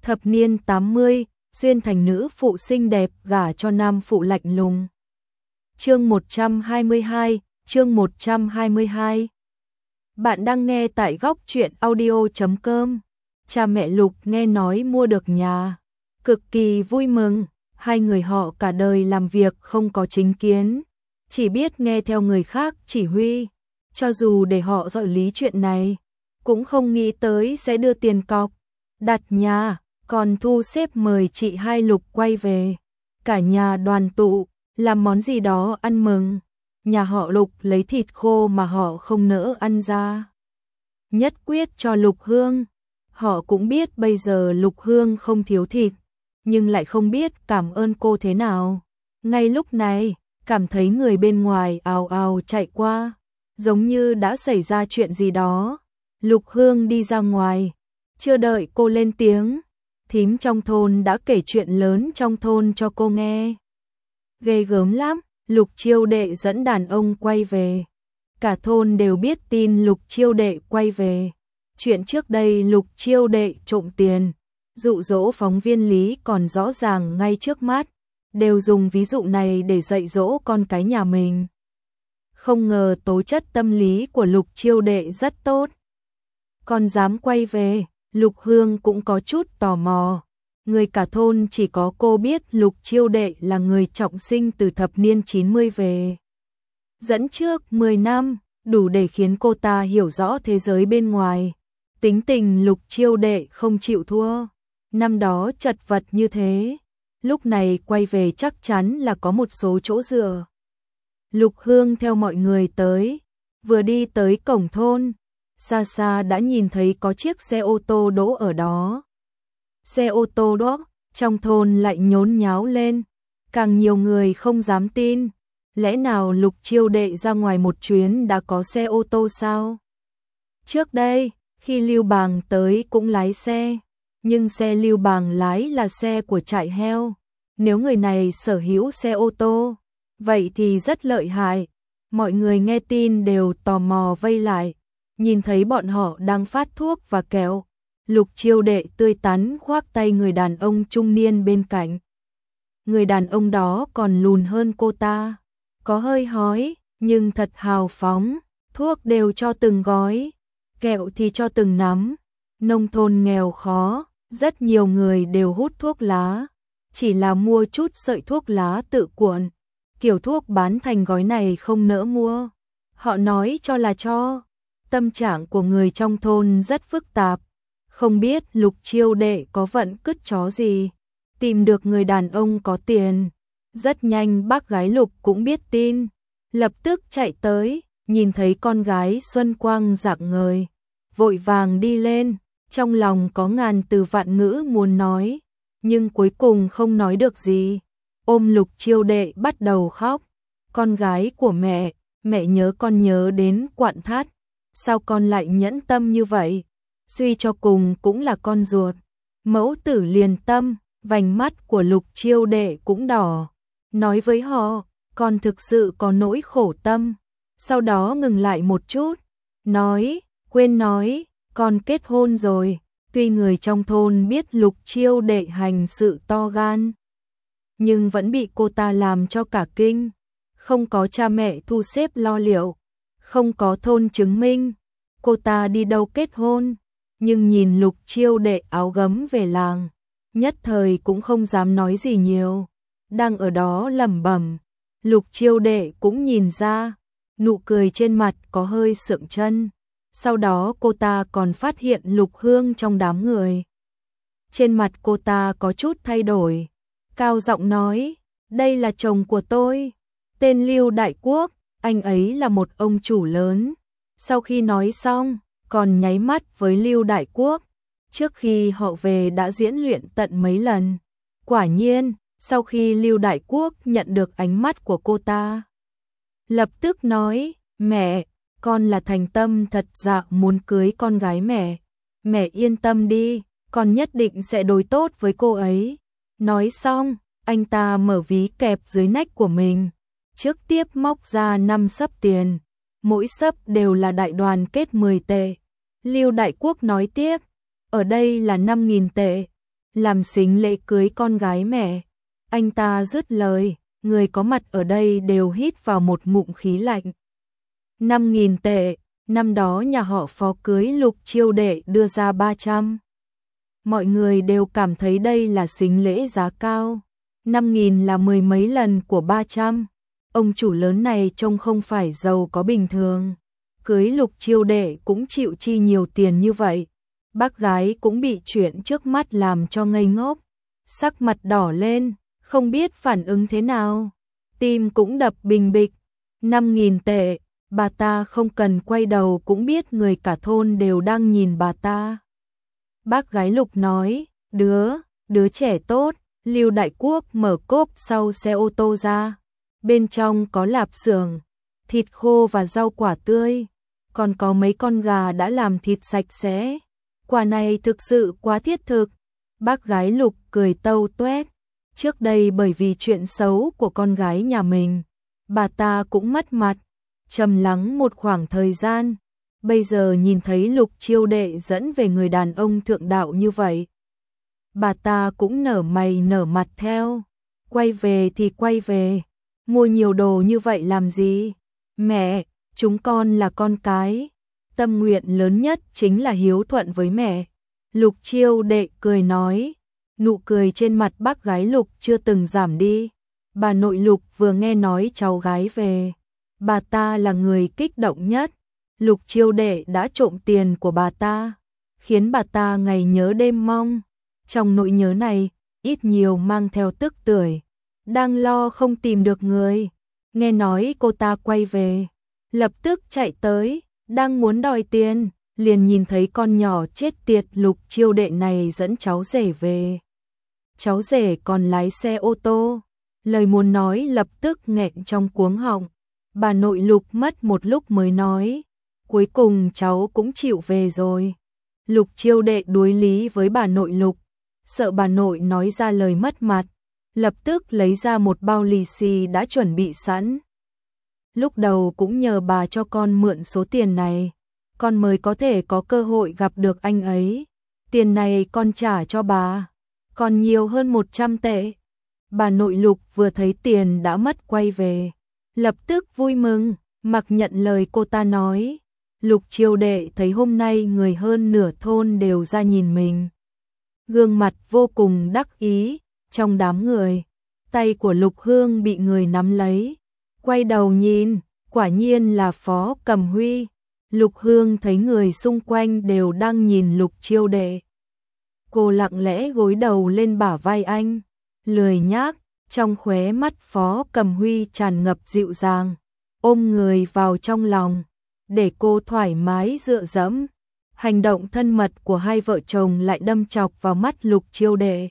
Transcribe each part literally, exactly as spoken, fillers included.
Thập niên tám mươi, xuyên thành nữ phụ xinh đẹp gả cho nam phụ lạnh lùng. Chương một trăm hai mươi hai, chương một trăm hai mươi hai. Bạn đang nghe tại góc truyện audio chấm com. Cha mẹ Lục nghe nói mua được nhà, cực kỳ vui mừng, hai người họ cả đời làm việc không có chính kiến, chỉ biết nghe theo người khác chỉ huy, cho dù để họ dọi lý chuyện này, cũng không nghĩ tới sẽ đưa tiền cọc, đặt nhà, còn thu xếp mời chị hai Lục quay về. Cả nhà đoàn tụ, làm món gì đó ăn mừng. Nhà họ Lục lấy thịt khô mà họ không nỡ ăn ra, nhất quyết cho Lục Hương. Họ cũng biết bây giờ Lục Hương không thiếu thịt, nhưng lại không biết cảm ơn cô thế nào. Ngay lúc này, cảm thấy người bên ngoài ào ào chạy qua, giống như đã xảy ra chuyện gì đó. Lục Hương đi ra ngoài, chưa đợi cô lên tiếng, thím trong thôn đã kể chuyện lớn trong thôn cho cô nghe. Ghê gớm lắm, Lục Chiêu Đệ dẫn đàn ông quay về. Cả thôn đều biết tin Lục Chiêu Đệ quay về. Chuyện trước đây Lục Chiêu Đệ trộm tiền, dụ dỗ phóng viên Lý còn rõ ràng ngay trước mắt, đều dùng ví dụ này để dạy dỗ con cái nhà mình. Không ngờ tố chất tâm lý của Lục Chiêu Đệ rất tốt. Còn dám quay về, Lục Hương cũng có chút tò mò. Người cả thôn chỉ có cô biết Lục Chiêu Đệ là người trọng sinh từ thập niên chín mươi về. Dẫn trước mười năm, đủ để khiến cô ta hiểu rõ thế giới bên ngoài. Tính tình Lục Chiêu Đệ không chịu thua. Năm đó chật vật như thế, lúc này quay về chắc chắn là có một số chỗ dựa. Lục Hương theo mọi người tới, vừa đi tới cổng thôn, xa xa đã nhìn thấy có chiếc xe ô tô đỗ ở đó. Xe ô tô đó, trong thôn lại nhốn nháo lên, càng nhiều người không dám tin. Lẽ nào Lục Chiêu Đệ ra ngoài một chuyến đã có xe ô tô sao? Trước đây, khi Lưu Bàng tới cũng lái xe, nhưng xe Lưu Bàng lái là xe của trại heo. Nếu người này sở hữu xe ô tô, vậy thì rất lợi hại. Mọi người nghe tin đều tò mò vây lại, nhìn thấy bọn họ đang phát thuốc và kẹo. Lục Chiêu Đệ tươi tắn khoác tay người đàn ông trung niên bên cạnh. Người đàn ông đó còn lùn hơn cô ta, có hơi hói, nhưng thật hào phóng, thuốc đều cho từng gói, kẹo thì cho từng nắm. Nông thôn nghèo khó, rất nhiều người đều hút thuốc lá, chỉ là mua chút sợi thuốc lá tự cuộn, kiểu thuốc bán thành gói này không nỡ mua. Họ nói cho là cho. Tâm trạng của người trong thôn rất phức tạp. Không biết Lục Chiêu Đệ có vận cứt chó gì, tìm được người đàn ông có tiền. Rất nhanh bác gái Lục cũng biết tin, lập tức chạy tới, nhìn thấy con gái xuân quang rạng ngời, vội vàng đi lên, trong lòng có ngàn từ vạn ngữ muốn nói, nhưng cuối cùng không nói được gì. Ôm Lục Chiêu Đệ bắt đầu khóc. Con gái của mẹ, mẹ nhớ con nhớ đến quặn thắt, sao con lại nhẫn tâm như vậy? Suy cho cùng cũng là con ruột. Mẫu tử liền tâm, vành mắt của Lục Chiêu Đệ cũng đỏ. Nói với họ, con thực sự có nỗi khổ tâm. Sau đó ngừng lại một chút, nói, quên nói, con kết hôn rồi. Tuy người trong thôn biết Lục Chiêu Đệ hành sự to gan, nhưng vẫn bị cô ta làm cho cả kinh. Không có cha mẹ thu xếp lo liệu, không có thôn chứng minh, cô ta đi đâu kết hôn. Nhưng nhìn Lục Chiêu Đệ áo gấm về làng, nhất thời cũng không dám nói gì nhiều, đang ở đó lẩm bẩm. Lục Chiêu Đệ cũng nhìn ra, nụ cười trên mặt có hơi sượng chân. Sau đó cô ta còn phát hiện Lục Hương trong đám người. Trên mặt cô ta có chút thay đổi, cao giọng nói, đây là chồng của tôi, tên Lưu Đại Quốc, anh ấy là một ông chủ lớn. Sau khi nói xong, còn nháy mắt với Lưu Đại Quốc. Trước khi họ về đã diễn luyện tận mấy lần. Quả nhiên, sau khi Lưu Đại Quốc nhận được ánh mắt của cô ta, lập tức nói, mẹ, con là thành tâm thật dạ muốn cưới con gái mẹ. Mẹ yên tâm đi, con nhất định sẽ đối tốt với cô ấy. Nói xong, anh ta mở ví kẹp dưới nách của mình, trước tiếp móc ra năm xấp tiền. Mỗi xấp đều là đại đoàn kết mười tệ. Lưu Đại Quốc nói tiếp, ở đây là năm nghìn tệ. làm sính lễ cưới con gái mẹ. Anh ta dứt lời, người có mặt ở đây đều hít vào một ngụm khí lạnh. Năm nghìn tệ, năm đó nhà họ Phó cưới Lục Chiêu Đệ đưa ra ba trăm. Mọi người đều cảm thấy đây là sính lễ giá cao. Năm nghìn là mười mấy lần của ba trăm. Ông chủ lớn này trông không phải giàu có bình thường. Cưới Lục Chiêu Đệ cũng chịu chi nhiều tiền như vậy. Bác gái cũng bị chuyện trước mắt làm cho ngây ngốc. Sắc mặt đỏ lên, không biết phản ứng thế nào. Tim cũng đập bình bịch. Năm nghìn tệ, bà ta không cần quay đầu cũng biết người cả thôn đều đang nhìn bà ta. Bác gái Lục nói, đứa, đứa trẻ tốt. Lưu Đại Quốc mở cốp sau xe ô tô ra. Bên trong có lạp xưởng, thịt khô và rau quả tươi. Còn có mấy con gà đã làm thịt sạch sẽ. Quả này thực sự quá thiết thực. Bác gái Lục cười tâu tuét. Trước đây bởi vì chuyện xấu của con gái nhà mình, bà ta cũng mất mặt, trầm lắng một khoảng thời gian. Bây giờ nhìn thấy Lục Chiêu Đệ dẫn về người đàn ông thượng đạo như vậy, bà ta cũng nở mày nở mặt theo. Quay về thì quay về, mua nhiều đồ như vậy làm gì? Mẹ, chúng con là con cái, tâm nguyện lớn nhất chính là hiếu thuận với mẹ. Lục Chiêu Đệ cười nói, nụ cười trên mặt bác gái Lục chưa từng giảm đi. Bà nội Lục vừa nghe nói cháu gái về, bà ta là người kích động nhất. Lục Chiêu Đệ đã trộm tiền của bà ta, khiến bà ta ngày nhớ đêm mong. Trong nỗi nhớ này, ít nhiều mang theo tức tưởi, đang lo không tìm được người. Nghe nói cô ta quay về, lập tức chạy tới, đang muốn đòi tiền, liền nhìn thấy con nhỏ chết tiệt Lục Chiêu Đệ này dẫn cháu rể về. Cháu rể còn lái xe ô tô, lời muốn nói lập tức nghẹn trong cuống họng. Bà nội Lục mất một lúc mới nói, cuối cùng cháu cũng chịu về rồi. Lục Chiêu Đệ đối lý với bà nội Lục, sợ bà nội nói ra lời mất mặt, lập tức lấy ra một bao lì xì đã chuẩn bị sẵn. Lúc đầu cũng nhờ bà cho con mượn số tiền này, con mới có thể có cơ hội gặp được anh ấy. Tiền này con trả cho bà, còn nhiều hơn một trăm tệ. Bà nội Lục vừa thấy tiền đã mất quay về, lập tức vui mừng, mặc nhận lời cô ta nói. Lục Chiêu Đệ thấy hôm nay người hơn nửa thôn đều ra nhìn mình, gương mặt vô cùng đắc ý. Trong đám người, tay của Lục Hương bị người nắm lấy, quay đầu nhìn, quả nhiên là Phó Cầm Huy. Lục Hương thấy người xung quanh đều đang nhìn Lục Chiêu Đệ, cô lặng lẽ gối đầu lên bả vai anh, lười nhác. Trong khóe mắt Phó Cầm Huy tràn ngập dịu dàng, ôm người vào trong lòng, để cô thoải mái dựa dẫm. Hành động thân mật của hai vợ chồng lại đâm chọc vào mắt Lục Chiêu Đệ.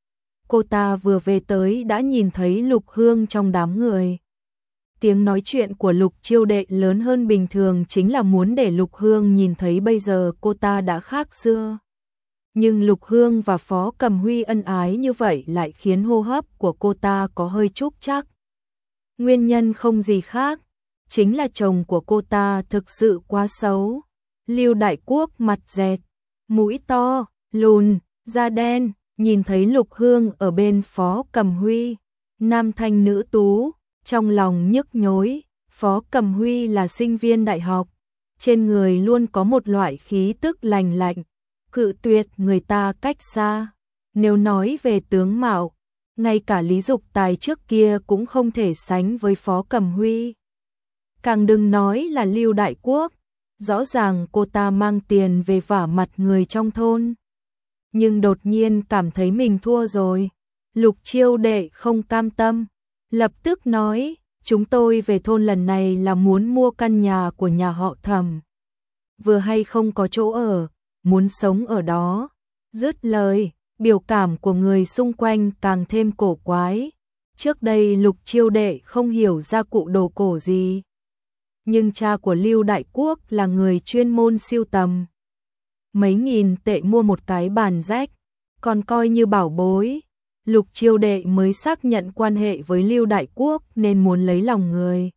Cô ta vừa về tới đã nhìn thấy Lục Hương trong đám người. Tiếng nói chuyện của Lục Chiêu Đệ lớn hơn bình thường chính là muốn để Lục Hương nhìn thấy bây giờ cô ta đã khác xưa. Nhưng Lục Hương và Phó Cầm Huy ân ái như vậy lại khiến hô hấp của cô ta có hơi trúc trắc. Nguyên nhân không gì khác, chính là chồng của cô ta thực sự quá xấu. Lưu Đại Quốc mặt dẹt, mũi to, lùn, da đen, nhìn thấy Lục Hương ở bên Phó Cầm Huy, nam thanh nữ tú, trong lòng nhức nhối. Phó Cầm Huy là sinh viên đại học, trên người luôn có một loại khí tức lành lạnh, cự tuyệt người ta cách xa. Nếu nói về tướng mạo, ngay cả Lý Dục Tài trước kia cũng không thể sánh với Phó Cầm Huy. Càng đừng nói là Lưu Đại Quốc. Rõ ràng cô ta mang tiền về vả mặt người trong thôn, nhưng đột nhiên cảm thấy mình thua rồi. Lục Chiêu Đệ không cam tâm, lập tức nói, chúng tôi về thôn lần này là muốn mua căn nhà của nhà họ Thẩm. Vừa hay không có chỗ ở, muốn sống ở đó. Dứt lời, biểu cảm của người xung quanh càng thêm cổ quái. Trước đây Lục Chiêu Đệ không hiểu ra cụ đồ cổ gì, nhưng cha của Lưu Đại Quốc là người chuyên môn sưu tầm. Mấy nghìn tệ mua một cái bàn rách, còn coi như bảo bối. Lục Chiêu Đệ mới xác nhận quan hệ với Lưu Đại Quốc nên muốn lấy lòng người.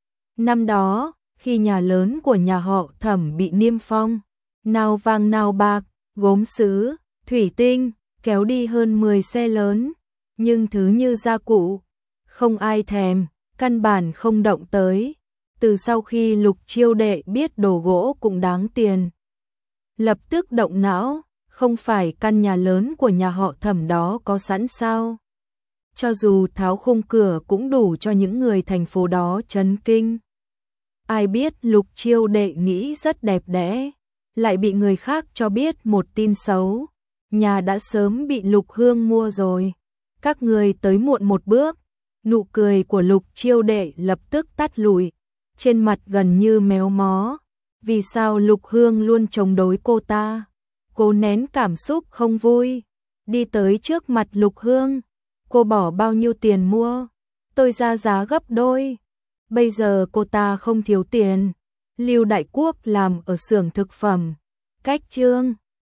Năm đó, khi nhà lớn của nhà họ Thẩm bị niêm phong, nào vàng nào bạc, gốm sứ, thủy tinh, kéo đi hơn mười xe lớn, nhưng thứ như gia cụ, không ai thèm, căn bản không động tới. Từ sau khi Lục Chiêu Đệ biết đồ gỗ cũng đáng tiền, lập tức động não, không phải căn nhà lớn của nhà họ Thẩm đó có sẵn sao? Cho dù tháo khung cửa cũng đủ cho những người thành phố đó chấn kinh. Ai biết Lục Chiêu Đệ nghĩ rất đẹp đẽ, lại bị người khác cho biết một tin xấu. Nhà đã sớm bị Lục Hương mua rồi. Các người tới muộn một bước. Nụ cười của Lục Chiêu Đệ lập tức tắt lụi, trên mặt gần như méo mó. Vì sao Lục Hương luôn chống đối cô ta? Cô nén cảm xúc không vui, đi tới trước mặt Lục Hương. Cô bỏ bao nhiêu tiền mua? Tôi ra giá gấp đôi. Bây giờ cô ta không thiếu tiền. Lưu Đại Quốc làm ở xưởng thực phẩm, cách Trương